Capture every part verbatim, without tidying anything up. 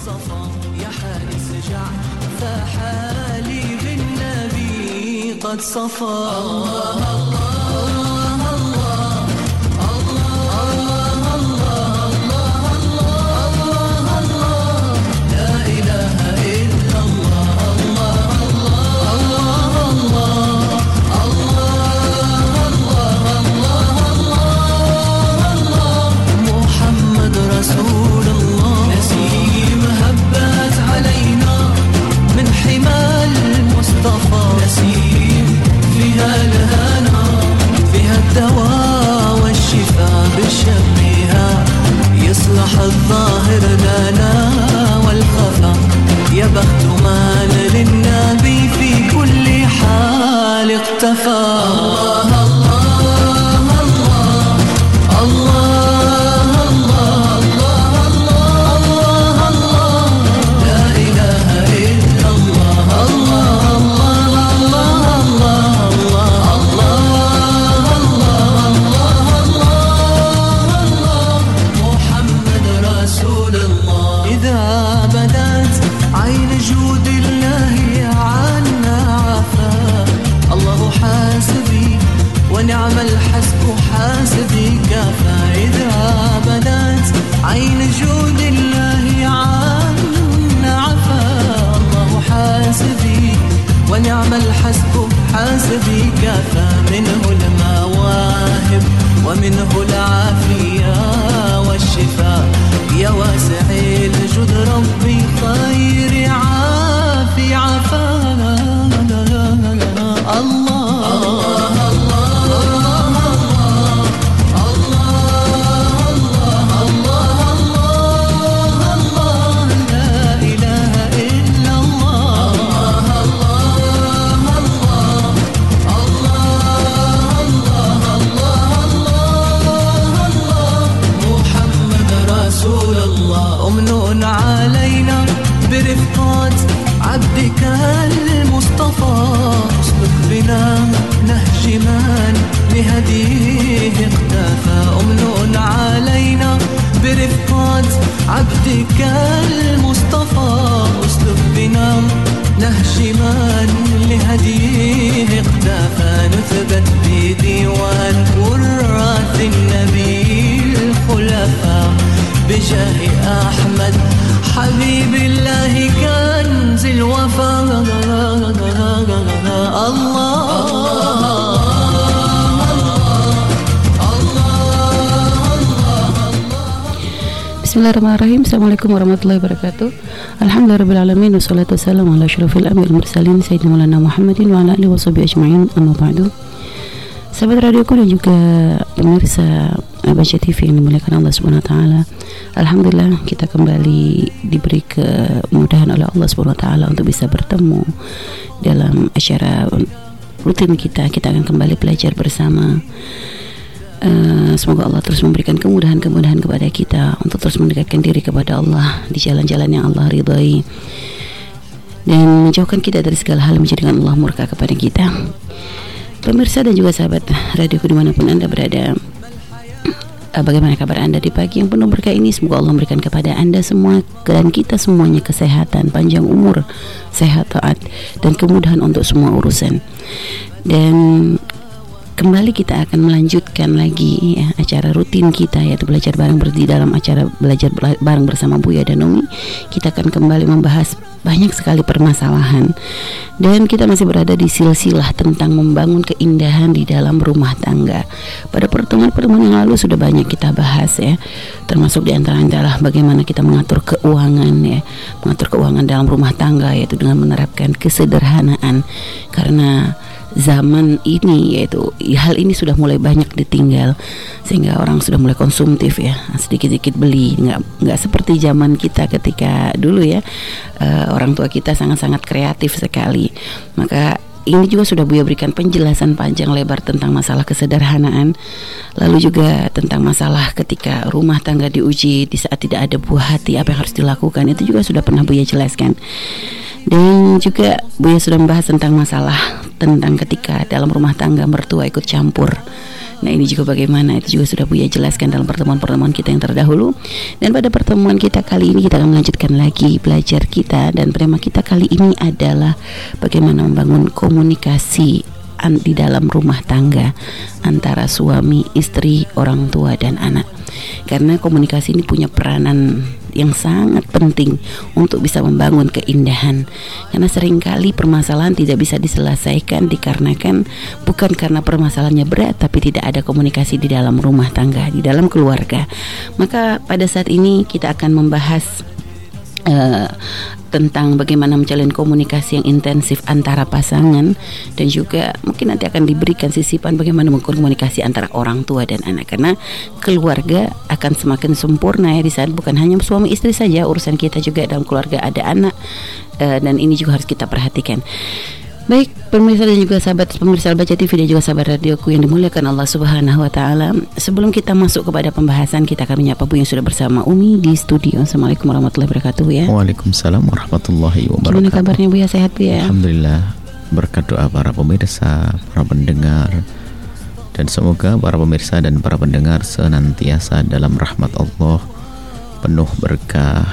الصفا يا حالي سجع فحالي بالنبي قد صفى. الله الله الله الله الله الله الله الله لا إله إلا الله الله الله الله الله الله الله محمد رسول الله نسيم هبت علينا من حمال المصطفى نسيم فيها الهنا فيها الدواء والشفاء بشمها يصلح الظاهر لنا والخفا يا بخت من للنبي في كل حال اقتفى. الله الله الله الله الله الله الله لا إله إلا الله الله الله الله الله محمد رسول الله. إذا بدت عين جود الله عنا عفا الله حاسبي ونعم الحسب حاسبي كفى. إذا بدت عين جود الله عنا عفا الله حاسبي ونعم الحسب حاسبي كفى. منه المواهب ومنه العافية والشفاء يا واسع الجود ربي خير عافي عفا. الله أمن علينا برفقات عبدك المصطفى اسلك بنا نهج من لهديه اقتفى. أمن علينا برفقات عبدك المصطفى اسلك بنا نهج من لهديه اقتفى. نثبت بديوان وراث النبي الخلفاء بجاه أحمد حبيب الله كنز الوفا. Bismillahirrahmanirrahim. Assalamualaikum warahmatullahi wabarakatuh. Alhamdulillahirrabbilalamin. Wassalatu wassalamu ala asyrafil anbiya'il mursalin sayyidina maulana Muhammadin wa ala alihi washabihi ajma'in. Amma ba'du. Sahabat radioku dan juga pemirsa Baca T V yang dimuliakan Allah Subhanahu wa taala. Alhamdulillah kita kembali diberi kemudahan oleh Allah Subhanahu wa taala untuk bisa bertemu dalam acara rutin kita. Kita akan kembali belajar bersama. Uh, semoga Allah terus memberikan kemudahan-kemudahan kepada kita untuk terus mendekatkan diri kepada Allah di jalan-jalan yang Allah ridhai dan menjauhkan kita dari segala hal yang menjadikan Allah murka kepada kita. Pemirsa dan juga sahabat radioku dimanapun Anda berada, uh, bagaimana kabar Anda di pagi yang penuh berkah ini? Semoga Allah memberikan kepada Anda semua dan kita semuanya kesehatan, panjang umur, sehat, taat, dan kemudahan untuk semua urusan. Dan kembali kita akan melanjutkan lagi ya, acara rutin kita, yaitu belajar bareng berdi dalam acara belajar bareng bersama Buya dan Umi. Kita akan kembali membahas banyak sekali permasalahan, dan kita masih berada di silsilah tentang membangun keindahan di dalam rumah tangga. Pada pertemuan-pertemuan yang lalu sudah banyak kita bahas ya, termasuk di antara adalah bagaimana kita mengatur keuangan ya, mengatur keuangan dalam rumah tangga, yaitu dengan menerapkan kesederhanaan. Karena zaman ini, yaitu hal ini sudah mulai banyak ditinggal, sehingga orang sudah mulai konsumtif ya, sedikit-sedikit beli, nggak nggak seperti zaman kita ketika dulu ya, uh, orang tua kita sangat-sangat kreatif sekali. Maka ini juga sudah Buya berikan penjelasan panjang lebar tentang masalah kesederhanaan, lalu juga tentang masalah ketika rumah tangga diuji di saat tidak ada buah hati, apa yang harus dilakukan, itu juga sudah pernah Buya jelaskan. Dan juga Buya sudah membahas tentang masalah tentang ketika dalam rumah tangga mertua ikut campur Nah ini juga bagaimana, itu juga sudah Buya jelaskan dalam pertemuan-pertemuan kita yang terdahulu. Dan pada pertemuan kita kali ini kita akan melanjutkan lagi belajar kita, dan tema kita kali ini adalah bagaimana membangun komunikasi di dalam rumah tangga antara suami, istri, orang tua, dan anak. Karena komunikasi ini punya peranan yang sangat penting untuk bisa membangun keindahan. Karena seringkali permasalahan tidak bisa diselesaikan dikarenakan bukan karena permasalahannya berat, tapi tidak ada komunikasi di dalam rumah tangga, di dalam keluarga. Maka pada saat ini kita akan membahas Uh, tentang bagaimana menjalin komunikasi yang intensif antara pasangan, dan juga mungkin nanti akan diberikan sisipan bagaimana komunikasi antara orang tua dan anak, karena keluarga akan semakin sempurna ya di saat bukan hanya suami istri saja, urusan kita juga dalam keluarga ada anak, uh, dan ini juga harus kita perhatikan. Baik pemirsa dan juga sahabat pemirsa Al-Baca T V dan juga sahabat radioku yang dimuliakan Allah Subhanahu wa taala. Sebelum kita masuk kepada pembahasan, kita akan menyapa Bu yang sudah bersama Umi di studio. Assalamualaikum warahmatullahi wabarakatuh ya. Waalaikumsalam warahmatullahi wabarakatuh. Gimana kabarnya Bu ya, sehat Bu ya? Alhamdulillah, berkat doa para pemirsa, para pendengar, dan semoga para pemirsa dan para pendengar senantiasa dalam rahmat Allah, penuh berkah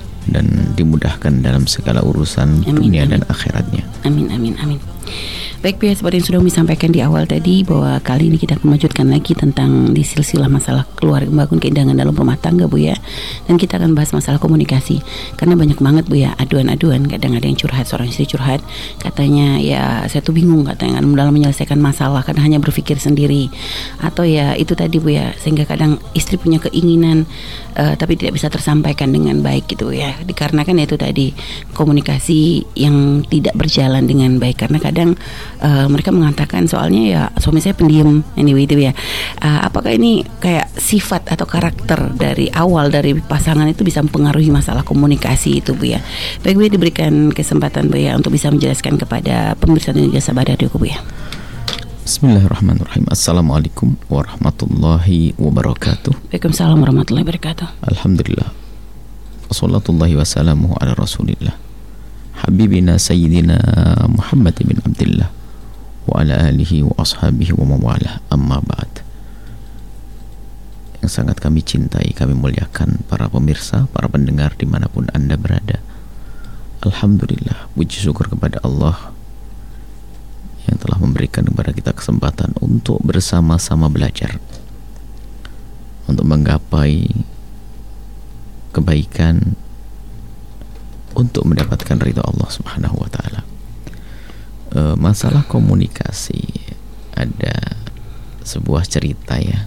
dan dimudahkan dalam segala urusan amin, dunia amin. dan akhiratnya. Amin amin amin. Baik Bu ya, seperti yang sudah Umi sampaikan di awal tadi, bahwa kali ini kita akan melanjutkan lagi tentang di silsilah masalah keluarga, membangun keindahan dalam rumah tangga Bu ya. Dan kita akan bahas masalah komunikasi, karena banyak banget Bu ya aduan-aduan. Kadang ada yang curhat, seorang istri curhat, katanya ya saya tuh bingung katanya dalam menyelesaikan masalah karena hanya berpikir sendiri. Atau ya itu tadi Bu ya, sehingga kadang istri punya keinginan uh, tapi tidak bisa tersampaikan dengan baik gitu ya, dikarenakan itu tadi komunikasi yang tidak berjalan dengan baik. Karena kadang Uh, mereka mengatakan soalnya ya suami saya pendiam, anyway itu ya. Uh, apakah ini kayak sifat atau karakter dari awal dari pasangan itu bisa mempengaruhi masalah komunikasi itu Bu ya? Baik Bu ya, diberikan kesempatan Bu ya untuk bisa menjelaskan kepada pemirsa dan juga sahabat radioku Bu ya. Bismillahirrahmanirrahim. Assalamualaikum warahmatullahi wabarakatuh. Waalaikumsalam warahmatullahi wabarakatuh. Alhamdulillah. Wassalatullahi wassalamu ala rasulillah Habibina Sayyidina Muhammad bin Abdullah wa ala alihi wa ashabihi wa mawalah, amma ba'd. Yang sangat kami cintai, kami muliakan para pemirsa, para pendengar dimanapun Anda berada. Alhamdulillah, puji syukur kepada Allah yang telah memberikan kepada kita kesempatan untuk bersama-sama belajar, untuk menggapai kebaikan, untuk mendapatkan ridha Allah Subhanahu wa taala. E, masalah komunikasi, ada sebuah cerita ya.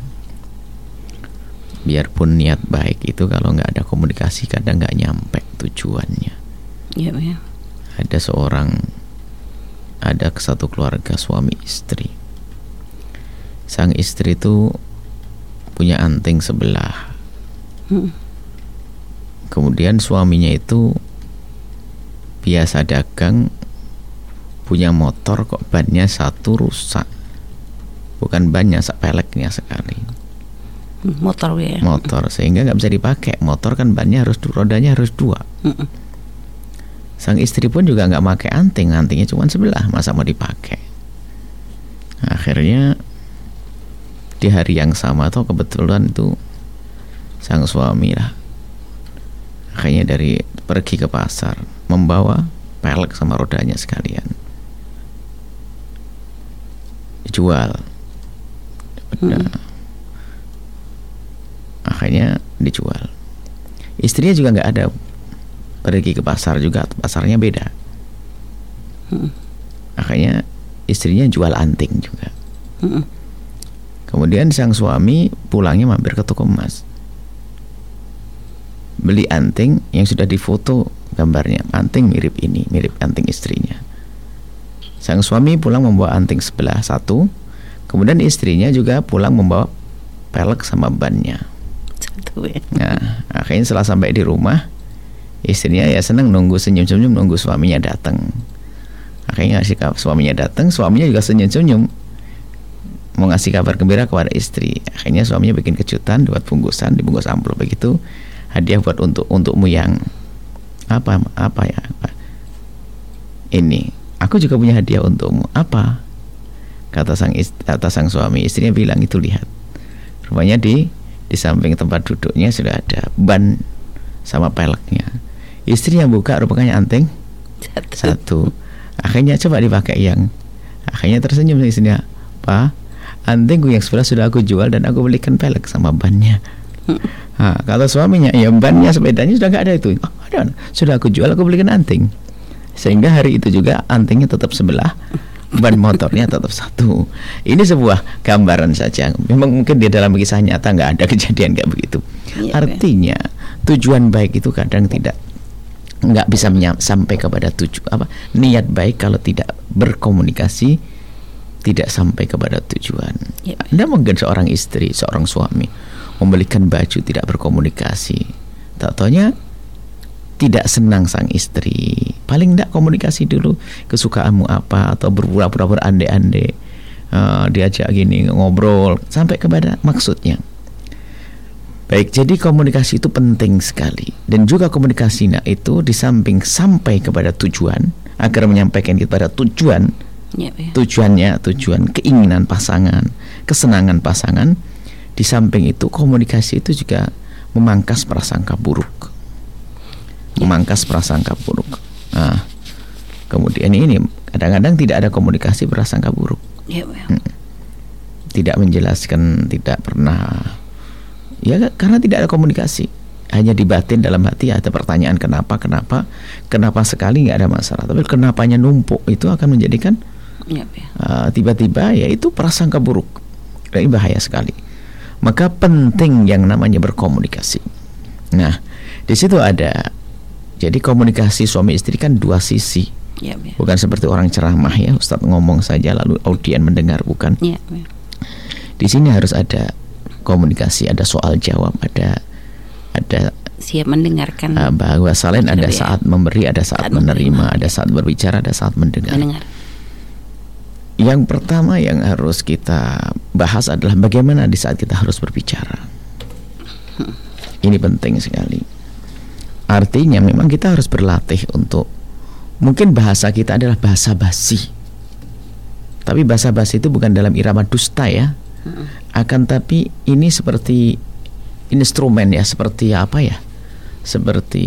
Biarpun niat baik itu kalau nggak ada komunikasi kadang nggak nyampe tujuannya. Iya, ya. Ada seorang, ada satu keluarga suami istri. Sang istri itu punya anting sebelah. Hmm. Kemudian suaminya itu biasa dagang, punya motor kok bannya satu rusak. Bukan bannya, sepeleknya sekali. Motor ya. Motor, sehingga nggak bisa dipakai. Motor kan bannya harus, rodanya harus dua. Mm-mm. Sang istri pun juga nggak pakai anting, antingnya cuma sebelah, masa mau dipakai. Akhirnya di hari yang sama atau kebetulan itu sang suami lah, akhirnya dari pergi ke pasar membawa pelek sama rodanya sekalian, dijual. Nah, hmm. akhirnya dijual. Istrinya juga nggak ada, pergi ke pasar juga, pasarnya beda. Hmm. Akhirnya istrinya jual anting juga. Hmm. Kemudian sang suami pulangnya mampir ke toko emas, beli anting yang sudah difoto gambarnya, anting mirip ini, mirip anting istrinya. Sang suami pulang membawa anting sebelah satu, kemudian istrinya juga pulang membawa pelek sama bannya. Nah, akhirnya setelah sampai di rumah, istrinya ya senang nunggu, senyum-senyum nunggu suaminya datang. Akhirnya ngasih kabar, suaminya datang, suaminya juga senyum-senyum mau ngasih kabar gembira kepada istri. Akhirnya suaminya bikin kejutan, buat bungkusan, dibungkus amplop begitu, hadiah buat untuk untukmu yang apa apa ya apa? Ini aku juga punya hadiah untukmu. Apa? Kata sang ist- kata sang suami, istrinya bilang itu lihat. Rupanya di di samping tempat duduknya sudah ada ban sama peleknya. Istrinya buka, rupanya anting satu. satu. Akhirnya coba dipakai yang. Akhirnya tersenyum istrinya, "Pak, antingku yang sebelah sudah aku jual dan aku belikan pelek sama bannya." Nah, kata suaminya, ya bannya sepedanya sudah nggak ada itu. Oh, ada, sudah aku jual, aku belikan anting. Sehingga hari itu juga antingnya tetap sebelah, ban motornya tetap satu. Ini sebuah gambaran saja. Memang mungkin di dalam kisah nyata nggak ada kejadian kayak begitu. Ya, artinya ya. Tujuan baik itu kadang tidak nggak bisa menyam, sampai kepada tujuan apa niat baik kalau tidak berkomunikasi tidak sampai kepada tujuan. Ya, Anda mungkin seorang istri, seorang suami membelikan baju tidak berkomunikasi, tak taunya tidak senang sang istri. Paling tidak komunikasi dulu, kesukaanmu apa, atau berpura-pura berande-ande, uh, diajak gini ngobrol sampai kepada maksudnya. Baik, jadi komunikasi itu penting sekali, dan juga komunikasi nah itu di samping sampai kepada tujuan, agar menyampaikan kepada tujuan, ya, ya. tujuannya, tujuan keinginan pasangan, kesenangan pasangan. Di samping itu komunikasi itu juga memangkas prasangka buruk, memangkas prasangka buruk. Nah, kemudian ini kadang-kadang tidak ada komunikasi prasangka buruk, ya, ya. Tidak menjelaskan, tidak pernah, ya karena tidak ada komunikasi. Hanya di batin, dalam hati ada pertanyaan kenapa, kenapa, kenapa sekali nggak ada masalah. Tapi kenapanya numpuk itu akan menjadikan ya, ya. Uh, tiba-tiba ya itu prasangka buruk. Ini bahaya sekali. Maka penting yang namanya berkomunikasi. Nah, di situ ada. Jadi komunikasi suami istri kan dua sisi. Ya, ya. Bukan seperti orang ceramah ya, Ustadz ngomong saja lalu audien mendengar, bukan. Ya, ya. Di sini harus ada komunikasi, ada soal jawab, ada ada siap mendengarkan. Uh, bahwa saling ada saat memberi, ada saat, saat menerima, menerima, ada saat berbicara, ada saat mendengar. mendengar. Yang pertama yang harus kita bahas adalah bagaimana di saat kita harus berbicara. Ini penting sekali. Artinya memang kita harus berlatih untuk, mungkin bahasa kita adalah bahasa basi. Tapi bahasa basi itu bukan dalam irama dusta ya. Akan tapi ini seperti instrumen ya, seperti apa ya? Seperti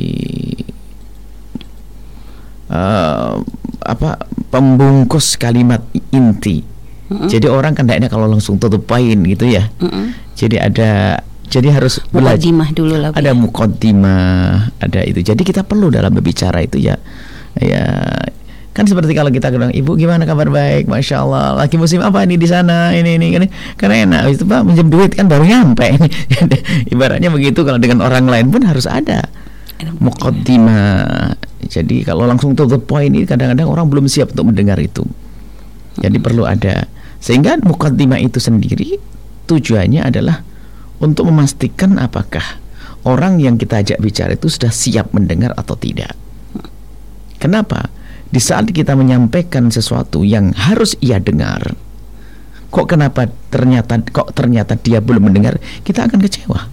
uh, apa pembungkus kalimat inti. Mm-hmm. Jadi orang kan tidaknya kalau langsung tutup poin gitu ya. Mm-hmm. Jadi ada, jadi harus belajar dulu lah. Ada muqaddimah, ada itu. Jadi kita perlu dalam berbicara itu ya, ya kan seperti kalau kita bilang, "Ibu gimana kabar?" "Baik, masya Allah." "Lagi musim apa ini di sana?" "Ini ini ini." Karena enak itu Pak, minjem duit kan baru nyampe. Ibaratnya begitu. Kalau dengan orang lain pun harus ada muqaddimah. Jadi kalau langsung tutup poin ini kadang-kadang orang belum siap untuk mendengar itu. Jadi hmm. perlu ada, sehingga muqaddimah itu sendiri tujuannya adalah untuk memastikan apakah orang yang kita ajak bicara itu sudah siap mendengar atau tidak. Kenapa? Di saat kita menyampaikan sesuatu yang harus ia dengar, kok kenapa ternyata kok ternyata dia belum mendengar, kita akan kecewa.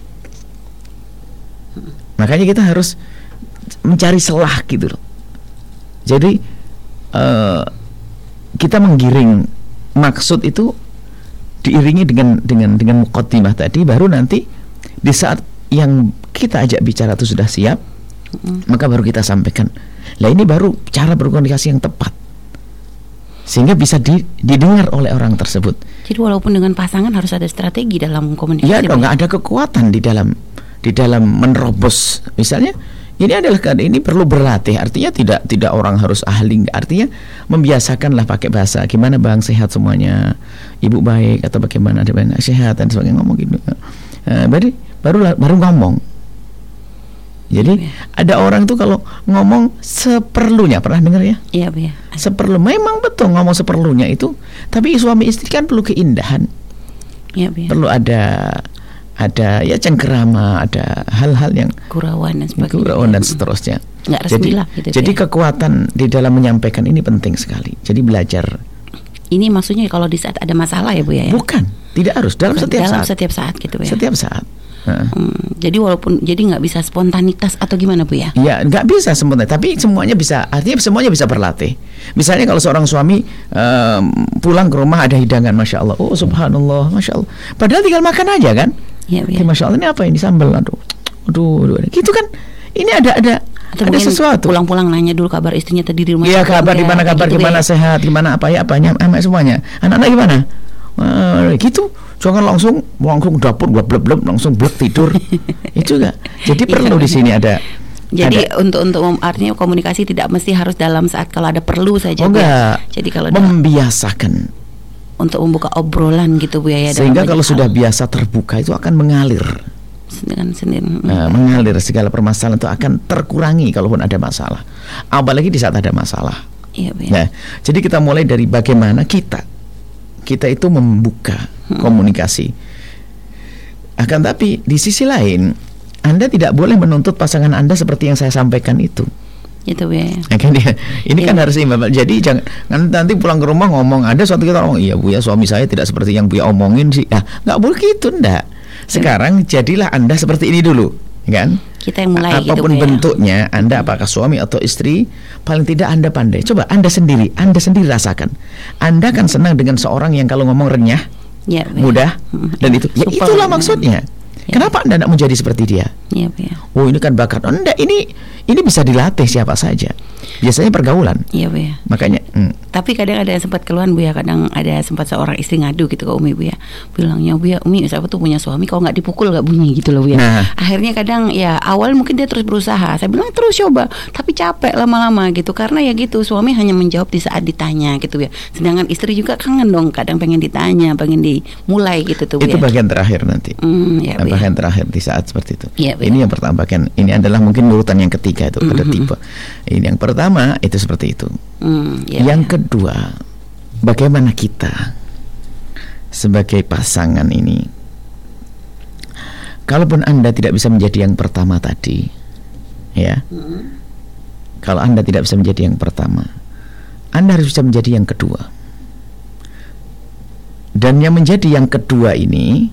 Makanya kita harus mencari celah gitu loh. Jadi uh, kita menggiring maksud itu diiringi dengan dengan dengan muqaddimah tadi, baru nanti di saat yang kita ajak bicara itu sudah siap, mm-hmm. maka baru kita sampaikan. Lah ini baru cara berkomunikasi yang tepat, sehingga bisa di, didengar oleh orang tersebut. Jadi walaupun dengan pasangan harus ada strategi dalam komunikasi. Ya dong, nggak ada kekuatan di dalam di dalam menerobos. Misalnya ini adalah ini perlu berlatih. Artinya tidak tidak orang harus ahli. Artinya membiasakanlah pakai bahasa. Gimana bang, sehat semuanya? Ibu baik atau bagaimana? Ada banyak sehat dan sebagainya, ngomong gitu. Uh, baru baru baru ngomong. Jadi ya, ada orang tuh kalau ngomong seperlunya, pernah dengar ya? Iya, ya. Seperlu, memang betul ngomong seperlunya itu. Tapi suami istri kan perlu keindahan. Iya, ya. Perlu ada ada ya cengkerama, ada hal-hal yang gurauan dan sebagainya. Gurauan dan seterusnya. Nggak resmi jadi, lah gitu. Jadi ya, kekuatan di dalam menyampaikan ini penting sekali. Jadi belajar. Ini maksudnya kalau di saat ada masalah ya Bu ya? Bukan, tidak harus dalam Bukan, setiap dalam saat. setiap saat gitu ya. Setiap saat. Hmm, jadi walaupun jadi nggak bisa spontanitas atau gimana Bu ya? Ya nggak bisa sempurna, tapi semuanya bisa. Artinya semuanya bisa berlatih. Misalnya kalau seorang suami um, pulang ke rumah ada hidangan, masya Allah, oh subhanallah, masya Allah. Padahal tinggal makan aja kan? Ya, ya. Masya Allah, ini apa ini sambal? Aduh, aduh, aduh. Gitu kan? Ini ada ada Atau ada sesuatu. Pulang-pulang nanya dulu kabar istrinya tadi di rumah. Iya, kabar di mana, kabar gitu gimana, ya. sehat, gimana, apa ya, apanya, apa semuanya. Anak-anak gimana? Uh, gitu. Jangan langsung langsung dapur bleb bleb bleb langsung blek tidur. Itu enggak. Jadi perlu di sini ada. Jadi ada. untuk untuk artinya komunikasi tidak mesti harus dalam saat kalau ada perlu saja. Oh, enggak. Jadi kalau membiasakan untuk membuka obrolan gitu Bu ya. Sehingga kalau hal. Sudah biasa terbuka itu akan mengalir. Dengan sendiri. Nah, mengalir segala permasalahan itu akan terkurangi kalaupun ada masalah. Apalagi di saat ada masalah. Iya, Bu ya. Nah, jadi kita mulai dari bagaimana kita kita itu membuka hmm. komunikasi. Akan tapi di sisi lain, Anda tidak boleh menuntut pasangan Anda seperti yang saya sampaikan itu. Itu ya. Kan ya. Ini ya. Kan harus imbang. Jadi jangan nanti pulang ke rumah ngomong ada suatu kita ngomong, iya Bu ya, suami saya tidak seperti yang Bu ya omongin sih. Nah, nggak boleh gitu, ndak. Sekarang ya. Jadilah Anda seperti ini dulu, kan? Kita yang mulai apapun gitu, bentuknya, ya. Anda apakah suami atau istri, paling tidak Anda pandai. Coba Anda sendiri, Anda sendiri rasakan. Anda kan senang dengan seorang yang kalau ngomong renyah, ya, mudah, ya. Dan itu, ya itulah maksudnya. Ya. Kenapa Anda tidak menjadi seperti dia? Ya, ya. Oh ini kan bakat. Oh, enggak, ini ini bisa dilatih siapa saja. Biasanya pergaulan. Iya Bu ya. Makanya. Hmm. Tapi kadang ada sempat keluhan Bu ya, kadang ada sempat seorang istri ngadu gitu ke Umi Bu ya, bilangnya Bu ya, Umi siapa tuh punya suami kalau nggak dipukul nggak bunyi gitu loh Bu ya. Nah. Akhirnya kadang ya awal mungkin dia terus berusaha, saya bilang terus coba, tapi capek lama-lama gitu karena ya gitu suami hanya menjawab di saat ditanya gitu ya. Sedangkan istri juga kangen dong, kadang pengen ditanya, pengen dimulai gitu tuh Bu. Itu ya. bagian terakhir nanti. Hmm, ya, Bu, bagian ya. terakhir di saat seperti itu. Ya, ini yang pertama bagian ini adalah mungkin urutan yang ketiga itu mm-hmm. ada tipe. Ini yang pertama itu seperti itu. Mm, ya, yang ya. Kedua, bagaimana kita sebagai pasangan ini, kalaupun Anda tidak bisa menjadi yang pertama tadi, ya, mm-hmm. kalau Anda tidak bisa menjadi yang pertama, Anda harus bisa menjadi yang kedua. Dan yang menjadi yang kedua ini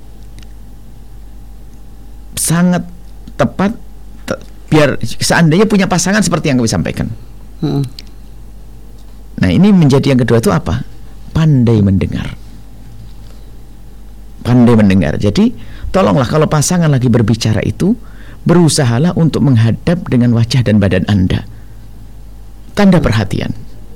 sangat tepat te- biar seandainya punya pasangan seperti yang kami sampaikan. Hmm. Nah ini menjadi yang kedua itu apa? Pandai mendengar. Pandai mendengar. Jadi tolonglah kalau pasangan lagi berbicara itu, berusahalah untuk menghadap dengan wajah dan badan Anda. Tanda perhatian.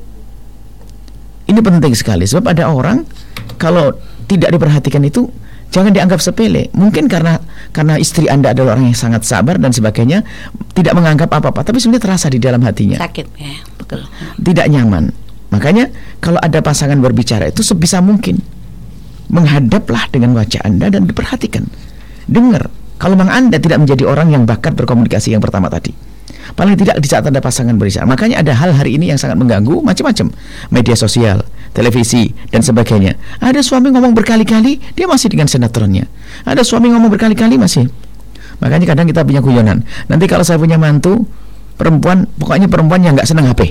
Ini penting sekali sebab ada orang kalau tidak diperhatikan itu jangan dianggap sepele. Mungkin karena karena istri Anda adalah orang yang sangat sabar dan sebagainya, tidak menganggap apa-apa, tapi sebenarnya terasa di dalam hatinya. Sakit ya, betul. Tidak nyaman. Makanya kalau ada pasangan berbicara itu sebisa mungkin menghadaplah dengan wajah Anda dan diperhatikan. Dengar. Kalau memang Anda tidak menjadi orang yang bakat berkomunikasi yang pertama tadi, paling tidak di saat ada pasangan berbicara. Makanya ada hal hari ini yang sangat mengganggu, macam-macam. Media sosial, televisi, dan sebagainya. Ada suami ngomong berkali-kali, dia masih dengan sinetronnya. Ada suami ngomong berkali-kali masih. Makanya kadang kita punya guyonan. Nanti kalau saya punya mantu perempuan, pokoknya perempuan yang nggak senang H P.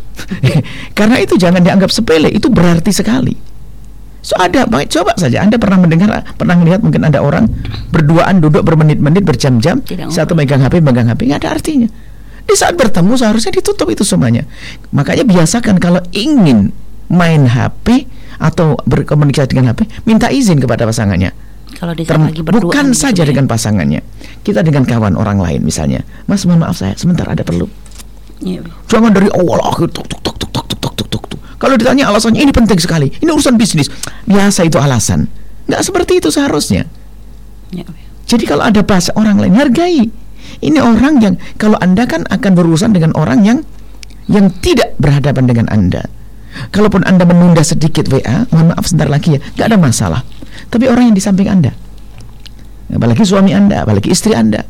Karena itu jangan dianggap sepele, itu berarti sekali. So ada, coba saja Anda pernah mendengar, pernah melihat mungkin ada orang berduaan duduk bermenit-menit, berjam-jam, satu megang H P, megang H P, nggak ada artinya. Di saat bertemu seharusnya ditutup itu semuanya. Makanya biasakan kalau ingin main H P atau berkomunikasi dengan H P, minta izin kepada pasangannya. Kalau di saat lagi berduaan, bukan gitu saja ya. Dengan pasangannya. Kita dengan kawan orang lain misalnya, Mas mohon maaf saya sebentar ada perlu. Ya. Jangan dari awal akhir tuk tuk tuk tuk tuk tuk tuk tuk tuk. Kalau ditanya alasannya ini penting sekali, ini urusan bisnis, biasa itu alasan. Nggak seperti itu seharusnya. Ya. Jadi kalau ada bahasa orang lain, hargai. Ini orang yang kalau Anda kan akan berurusan dengan orang yang yang tidak berhadapan dengan Anda. Kalaupun Anda menunda sedikit W A, mohon maaf sebentar lagi ya, nggak ada masalah. Tapi orang yang di samping Anda, apalagi suami Anda, apalagi istri Anda.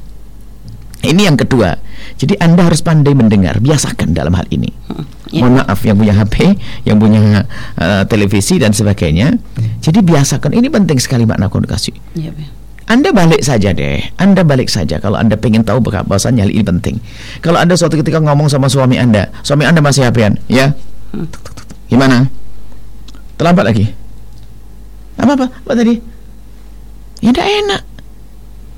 Ini yang kedua. Jadi Anda harus pandai mendengar, biasakan dalam hal ini. Ya. Mohon maaf yang punya H P, yang punya uh, televisi dan sebagainya. Jadi biasakan, ini penting sekali makna komunikasi. Ya, ya. Anda balik saja deh, Anda balik saja kalau Anda pengen tahu bahwasannya hal ini penting. Kalau Anda suatu ketika ngomong sama suami Anda, suami Anda masih H P-an, ya? Hmm. Gimana? Terlambat lagi? Apa apa? Apa tadi? Ya tidak enak.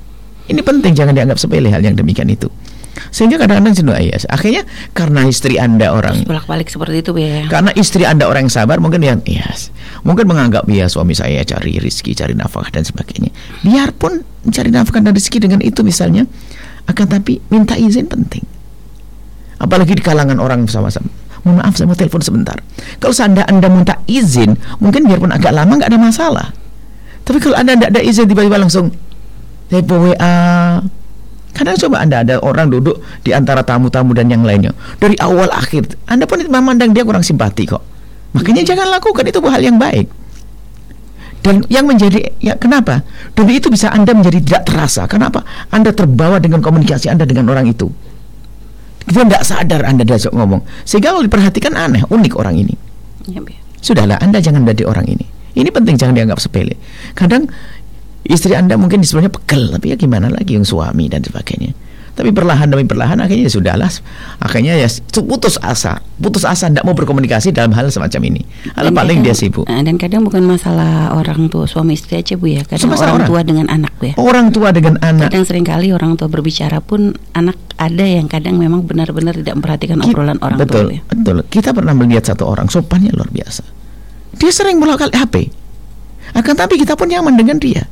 Ini penting, jangan dianggap sepele hal yang demikian itu. Sehingga kadang-kadang jenuh ya. Akhirnya karena istri Anda orang bolak-balik seperti itu ya. Karena istri Anda orang yang sabar, mungkin yang yes, mungkin menganggap ya suami saya cari rezeki, cari nafkah dan sebagainya. Biarpun cari nafkah dan rezeki dengan itu misalnya, akan tapi minta izin penting. Apalagi di kalangan orang sama-sama. Mohon maaf, saya mau telepon sebentar. Kalau seandainya Anda minta izin, mungkin biarpun agak lama nggak ada masalah. Tapi kalau Anda tidak ada izin, tiba-tiba langsung telepon W A. Kadang coba Anda ada orang duduk di antara tamu-tamu dan yang lainnya, dari awal akhir Anda pun memandang dia kurang simpati kok. Makanya jangan lakukan itu hal yang baik. Dan yang menjadi ya kenapa? Dan itu bisa Anda menjadi tidak terasa. Kenapa? Anda terbawa dengan komunikasi Anda dengan orang itu. Kita tidak sadar Anda diajak ngomong. Sehingga kalau diperhatikan aneh, unik orang ini. Ya, ya. Sudahlah, Anda jangan menjadi orang ini. Ini penting, jangan dianggap sepele. Kadang istri Anda mungkin sebenarnya pegel, tapi ya gimana lagi yang suami dan sebagainya. Tapi perlahan demi perlahan akhirnya ya sudahlah. Akhirnya ya putus asa. Putus asa tidak mau berkomunikasi dalam hal semacam ini. Hal paling dia sibuk. Dan kadang bukan masalah orang tua suami istri aja Bu ya. Kadang orang, orang tua dengan anak Bu ya. Orang tua dengan anak. Kadang seringkali orang tua berbicara pun anak ada yang kadang memang benar-benar tidak memperhatikan obrolan orang betul, tua. Betul, betul. Kita pernah melihat satu orang sopannya luar biasa. Dia sering melakukan H P. Akan tapi kita pun nyaman dengan dia.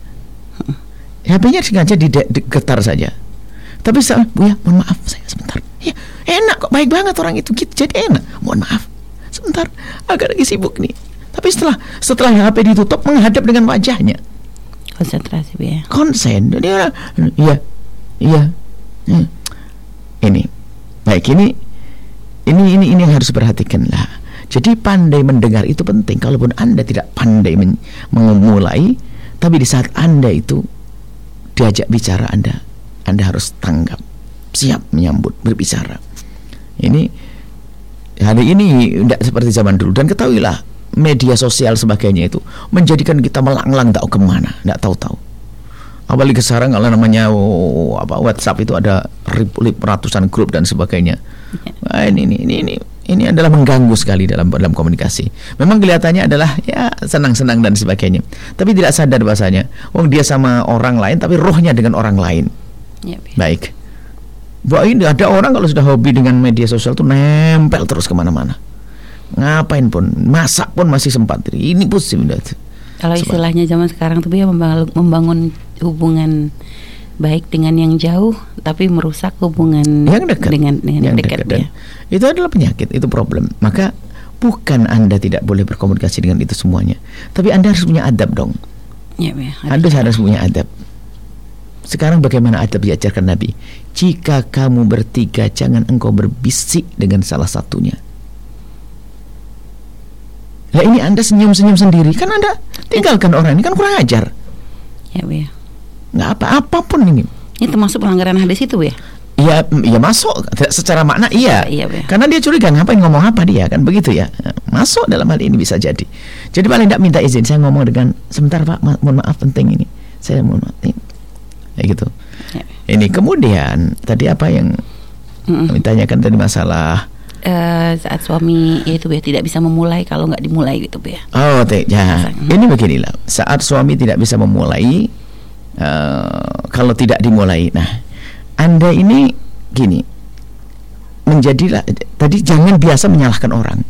H P-nya sengaja digetar saja. Tapi saya, Bu ya, mohon maaf saya sebentar. Ya, enak kok, baik banget orang itu. Gitu, jadi enak. Mohon maaf, sebentar, agak lagi sibuk nih. Tapi setelah setelah H P ditutup, menghadap dengan wajahnya. Konsentrasi ya. Konsen. Dia, iya, iya. Hmm. Ini, baik ini, ini ini ini yang harus perhatikan lah. Jadi pandai mendengar itu penting. Kalaupun Anda tidak pandai men- memulai, tapi di saat Anda itu diajak bicara Anda, Anda harus tanggap, siap menyambut, berbicara. Ini hari ini tidak seperti zaman dulu. Dan ketahuilah, media sosial sebagainya itu menjadikan kita melanglang tak kemana, tidak tahu-tahu. Apalagi sekarang kalau namanya oh, apa WhatsApp itu ada ribu, ratusan grup dan sebagainya. Nah, ini, ini ini ini ini adalah mengganggu sekali dalam dalam komunikasi. Memang kelihatannya adalah ya senang-senang dan sebagainya. Tapi tidak sadar bahasanya, oh dia sama orang lain tapi rohnya dengan orang lain. Ya, baik. Bahwa ini ada orang kalau sudah hobi dengan media sosial tuh nempel terus kemana-mana. Ngapain pun, masak pun masih sempat. Ini pusing. Kalau istilahnya zaman sekarang tuh ya membangun hubungan baik dengan yang jauh, tapi merusak hubungan yang dekat dengan, dengan yang dekat. dekat ya. Itu adalah penyakit, itu problem. Maka bukan Anda tidak boleh berkomunikasi dengan itu semuanya, tapi Anda harus punya adab dong. Ya, ya, Anda harus punya adab. Sekarang bagaimana adab diajarkan Nabi? Jika kamu bertiga, jangan engkau berbisik dengan salah satunya. Nah ini Anda senyum-senyum sendiri, kan Anda tinggalkan orang ini, kan kurang ajar. Ya, ya. Nggak apa-apapun ini. Ini termasuk pelanggaran hadis itu ya? Iya, ya masuk secara makna iya. Iya, iya. Karena dia curiga ngapain ngomong apa dia, kan begitu ya. Masuk dalam hal ini bisa jadi. Jadi paling tidak minta izin, saya ngomong dengan sebentar Pak, ma- mohon maaf penting ini. Saya mohon maaf. Ini. Ya gitu. Ya. Ini kemudian tadi apa yang mm-mm. ditanyakan tadi masalah uh, saat suami itu ya tidak bisa memulai kalau nggak dimulai gitu ya. Oh, te- ya. Ini beginilah. Saat suami tidak bisa memulai uh, kalau tidak dimulai. Nah, Anda ini gini, menjadilah tadi jangan biasa menyalahkan orang.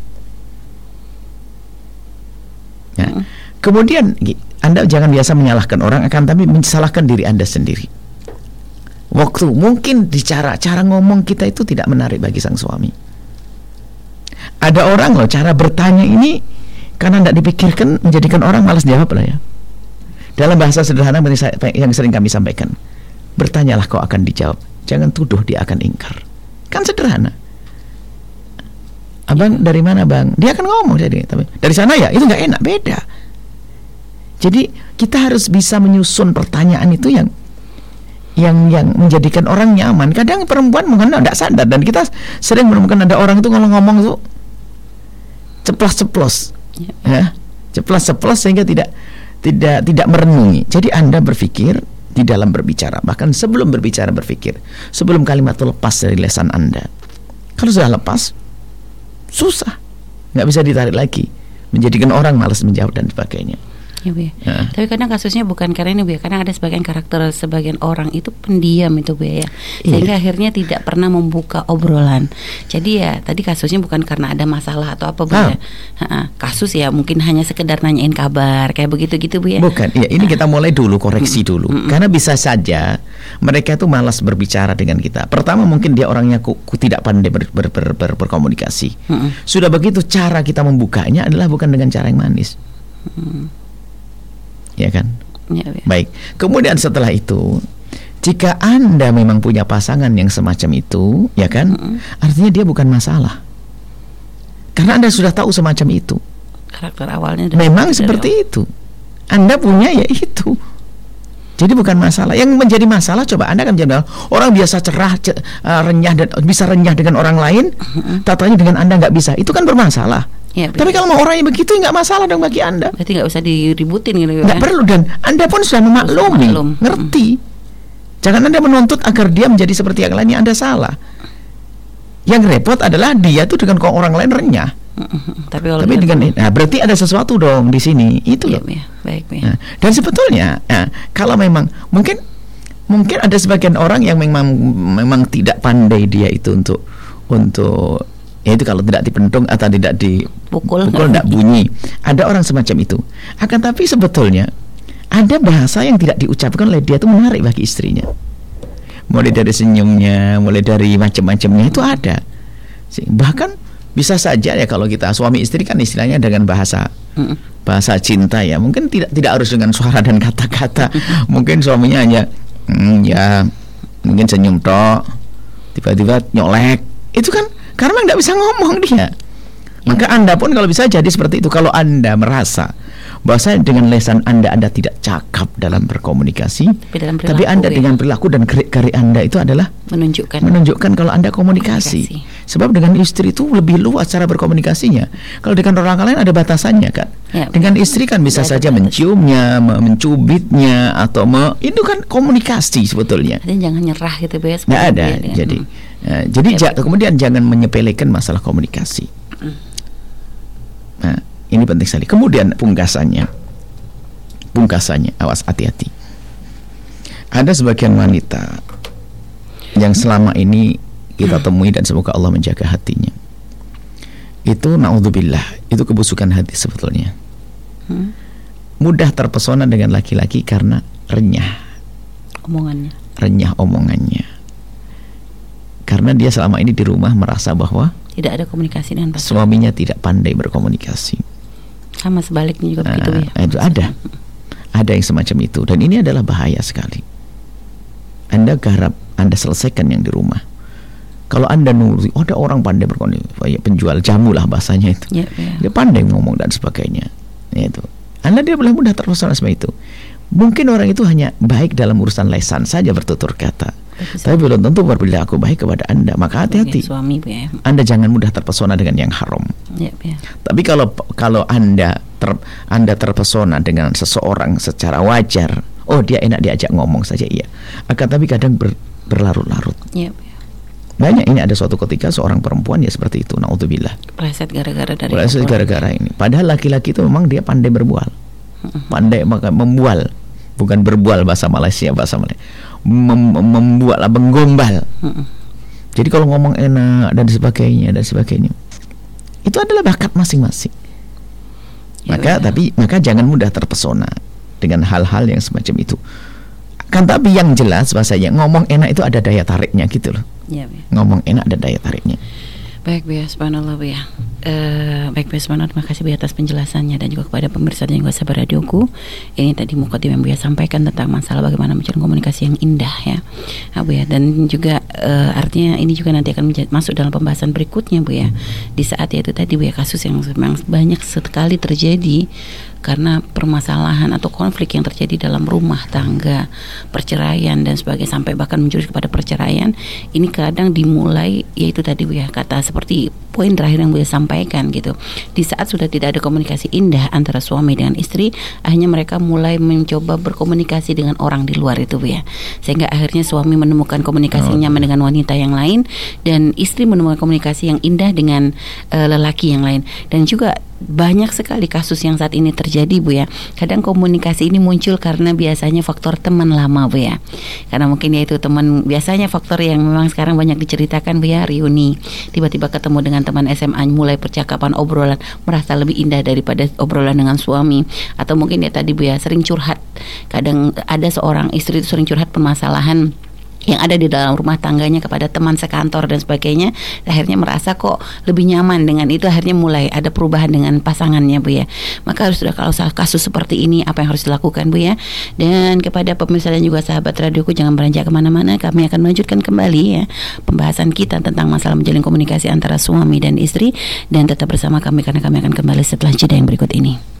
Nah, mm. kemudian Anda jangan biasa menyalahkan orang, akan tapi mensalahkan diri Anda sendiri. Waktu mungkin di cara cara ngomong kita itu tidak menarik bagi sang suami. Ada orang loh cara bertanya ini karena tidak dipikirkan menjadikan orang malas jawab lah ya. Dalam bahasa sederhana yang sering kami sampaikan, bertanyalah kau akan dijawab, jangan tuduh dia akan ingkar. Kan sederhana. Abang dari mana bang? Dia akan ngomong jadi, tapi dari sana ya itu nggak enak, beda. Jadi kita harus bisa menyusun pertanyaan itu yang yang yang menjadikan orang nyaman. Kadang perempuan mungkin tidak sadar, dan kita sering menemukan ada orang itu kalau ngomong tuh ceplos-ceplos, ya, ceplos-ceplos sehingga tidak tidak tidak merenungi. Jadi Anda berpikir di dalam berbicara, bahkan sebelum berbicara berpikir, sebelum kalimat itu lepas dari lisan Anda. Kalau sudah lepas, susah, nggak bisa ditarik lagi, menjadikan orang malas menjawab dan sebagainya. Ya, Bu ya. Uh. Tapi kadang kasusnya bukan karena ini, Bu ya. Kadang ada sebagian karakter sebagian orang itu pendiam itu, Bu ya. Sehingga yeah. akhirnya tidak pernah membuka obrolan. Jadi ya tadi kasusnya bukan karena ada masalah atau apa, Bu oh. ya. Uh-uh. Kasus ya mungkin hanya sekedar nanyain kabar kayak begitu gitu, Bu ya. Bukan. Ya, ini uh. kita mulai dulu koreksi dulu. Mm-mm. Karena bisa saja mereka itu malas berbicara dengan kita. Pertama mungkin dia orangnya ku, ku tidak pandai ber, ber, ber, ber, berkomunikasi. Mm-mm. Sudah begitu cara kita membukanya adalah bukan dengan cara yang manis. Mm. Ya kan? Ya, ya. Baik. Kemudian setelah itu, jika Anda memang punya pasangan yang semacam itu, ya kan? Mm-hmm. Artinya dia bukan masalah. Karena Anda sudah tahu semacam itu. Karakter awalnya memang seperti itu. Anda punya ya itu. Jadi bukan masalah. Yang menjadi masalah, coba Anda kan menjadi orang biasa cerah, ce, uh, renyah dan bisa renyah dengan orang lain, mm-hmm. tatanya dengan Anda nggak bisa. Itu kan bermasalah. Ya, tapi kalau mau orangnya begitu nggak masalah dong bagi Anda. Berarti nggak usah diributin gitu. Nggak ya? Perlu, dan Anda pun sudah memaklumi, Maklum. ngerti. Hmm. Jangan Anda menuntut agar dia menjadi seperti yang lainnya. Anda salah. Yang repot adalah dia tuh dengan orang lain renyah. Hmm. Tapi, tapi dengan, nah, berarti ada sesuatu dong di sini. Itu ya, loh. Ya. Baik, ya. Nah, dan sebetulnya, nah, kalau memang mungkin mungkin ada sebagian orang yang memang memang tidak pandai dia itu untuk untuk ya itu kalau tidak dipendung atau tidak dipukul, pukul tidak bunyi. Ada orang semacam itu. Akan tapi sebetulnya ada bahasa yang tidak diucapkan oleh dia itu menarik bagi istrinya. Mulai dari senyumnya, mulai dari macam-macamnya itu ada. Bahkan bisa saja ya kalau kita suami istri kan istilahnya dengan bahasa bahasa cinta ya. Mungkin tidak tidak harus dengan suara dan kata-kata. Mungkin suaminya hanya hmm, ya mungkin senyum tok, tiba-tiba nyolek. Itu kan karena memang tidak bisa ngomong dia. Maka Anda pun kalau bisa jadi seperti itu. Kalau Anda merasa bahwa dengan lesan Anda Anda tidak cakap dalam berkomunikasi, dalam tapi Anda ya. dengan perilaku dan gerik-gerik Anda itu adalah menunjukkan menunjukkan kalau Anda komunikasi. komunikasi. Sebab dengan istri itu lebih luas cara berkomunikasinya. Kalau dengan orang lain ada batasannya kan. Ya, dengan istri kan bisa ya, saja betul. menciumnya, mencubitnya atau me, itu kan komunikasi sebetulnya. Jadi jangan nyerah gitu ya. Nggak ada. Ya, jadi hmm. Nah, jadi ya, ja, kemudian jangan menyepelekan masalah komunikasi. Mm. Nah, ini penting sekali. Kemudian pungkasannya, pungkasannya, awas hati-hati. Ada sebagian wanita yang selama ini kita temui dan semoga Allah menjaga hatinya. Itu naudzubillah, itu kebusukan hati sebetulnya. Mm. Mudah terpesona dengan laki-laki karena renyah omongannya. Renyah omongannya. Karena dia selama ini di rumah merasa bahwa tidak ada komunikasi dengan pasangan. Suaminya tidak pandai berkomunikasi. Sama sebaliknya juga nah, begitu ya. Itu ada. Ada yang semacam itu dan ini adalah bahaya sekali. Anda garap, Anda selesaikan yang di rumah. Kalau Anda nurut, oh, ada orang pandai berkomunikasi, penjual jamu lah bahasanya itu. Ya, ya. Dia pandai ngomong dan sebagainya. Itu. Anda dia boleh mudah terpesona seperti itu. Mungkin orang itu hanya baik dalam urusan lesan saja bertutur kata. Tapi belum tentu berperilaku baik kepada Anda. Maka hati-hati. Suami, ya. Anda jangan mudah terpesona dengan yang haram. Ya, ya. Tapi kalau kalau Anda ter, Anda terpesona dengan seseorang secara wajar, oh dia enak diajak ngomong saja iya. Akan tapi kadang ber, berlarut-larut. Ya, ya. Banyak ini ada suatu ketika seorang perempuan ya seperti itu. Naudzubillah. Pleset gara-gara dari. Pleset gara-gara ini. Padahal laki-laki itu memang dia pandai berbual. Pandai membual. Bukan berbual bahasa Malaysia, bahasa Malaysia. Mem membuatlah menggombal. Mm-mm. Jadi kalau ngomong enak dan sebagainya dan sebagainya itu adalah bakat masing-masing. Ya, maka ya. tapi maka jangan mudah terpesona dengan hal-hal yang semacam itu. Kan tapi yang jelas bahasanya ngomong enak itu ada daya tariknya gitu loh. Ya, ya. Ngomong enak ada daya tariknya. Baik Bu ya, subhanallah Bu ya. Uh, baik Bu ya, subhanallah, terima kasih Bu ya atas penjelasannya dan juga kepada pemirsa dan juga sahabat radioku. Ini tadi mukadimah yang Bu ya sampaikan tentang masalah bagaimana menjalin komunikasi yang indah ya, nah, Bu ya. Dan juga uh, artinya ini juga nanti akan masuk dalam pembahasan berikutnya Bu ya. Di saat ya itu tadi Bu ya, kasus yang memang banyak sekali terjadi karena permasalahan atau konflik yang terjadi dalam rumah tangga, perceraian dan sebagainya, sampai bahkan menjurus kepada perceraian. Ini kadang dimulai yaitu tadi Bu ya, kata seperti poin terakhir yang Bu ya sampaikan gitu. Di saat sudah tidak ada komunikasi indah antara suami dengan istri, akhirnya mereka mulai mencoba berkomunikasi dengan orang di luar itu Bu ya. Sehingga akhirnya suami menemukan komunikasi yang nyaman dengan wanita yang lain dan istri menemukan komunikasi yang indah dengan uh, lelaki yang lain. Dan juga banyak sekali kasus yang saat ini terjadi Bu ya. Kadang komunikasi ini muncul karena biasanya faktor teman lama Bu ya. Karena mungkin yaitu teman, biasanya faktor yang memang sekarang banyak diceritakan Bu ya, reuni. Tiba-tiba ketemu dengan teman S M A, mulai percakapan, obrolan, merasa lebih indah daripada obrolan dengan suami. Atau mungkin ya tadi Bu ya, sering curhat. Kadang ada seorang istri itu sering curhat permasalahan yang ada di dalam rumah tangganya kepada teman sekantor dan sebagainya, akhirnya merasa kok lebih nyaman dengan itu, akhirnya mulai ada perubahan dengan pasangannya Bu ya. Maka harus sudah, kalau kasus seperti ini apa yang harus dilakukan Bu ya. Dan kepada pemirsa dan juga sahabat radioku, jangan beranjak kemana-mana, kami akan melanjutkan kembali ya pembahasan kita tentang masalah menjalin komunikasi antara suami dan istri, dan tetap bersama kami karena kami akan kembali setelah jeda yang berikut ini.